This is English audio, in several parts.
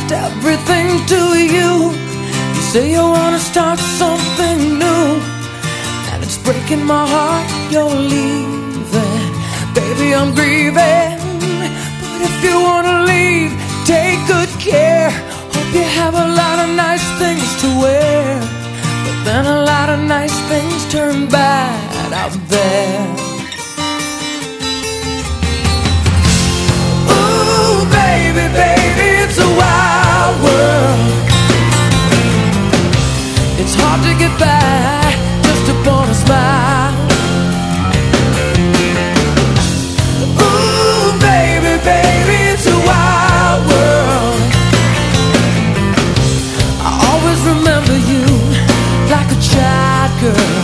lost everything to you. You say you wanna start something new, and it's breaking my heart you're leaving. Baby, I'm grieving, but if you wanna leave, take good care. Hope you have a lot of nice things to wear, but then a lot of nice things turn bad out there. Ooh, baby, baby, it's a wild world. It's hard to get by just upon a smile. Ooh, baby, baby, it's a wild world. I always remember you like a child girl.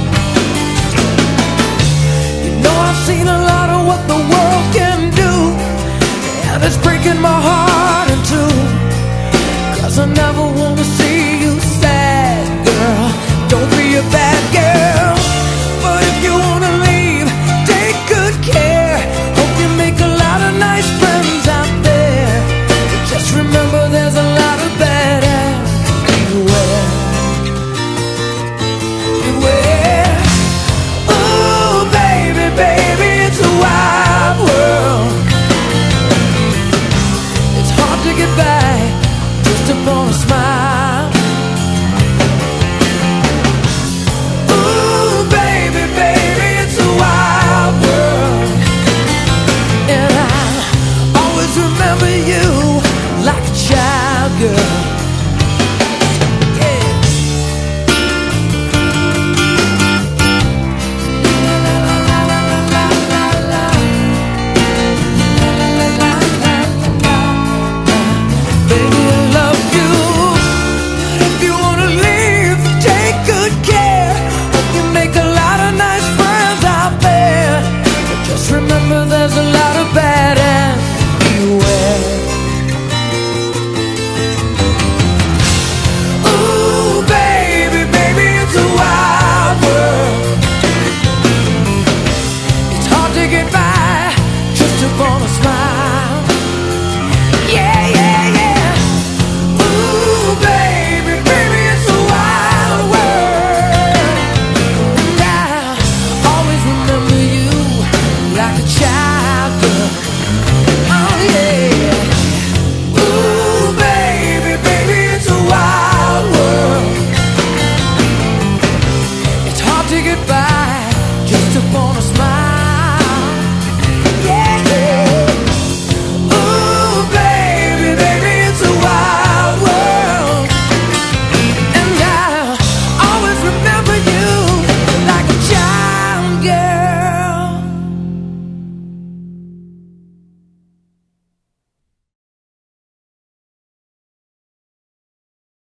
You know I've seen a lot of what the world can do, and it's breaking my heart in two, 'cause I never wanna see you sad, girl. Don't be a bad girl. But if you wanna leave, take good care. Hope you make a lot of nice friends out there, but just remember there's a lot of bad ass. Beware, beware. Ooh, baby, baby, it's a wild world. It's hard to get by just upon a smile. Ooh, baby, baby, it's a wild world. And I always remember you like a child girl. Yeah. La, la, la, la, la, la, la. La, la, la, la, la. Baby, I love you, but if you wanna leave, take good care. Hope you make a lot of nice friends out there, but just remember there's a lot of bad and beware. Ooh, baby, baby, it's a wild world. It's hard to get by just upon a smile. Yeah, yeah, yeah. Ooh, baby, baby, it's a wild world. And I always remember you like a child girl. Oh, yeah. Ooh, baby, baby, it's a wild world. It's hard to get by just upon a smile.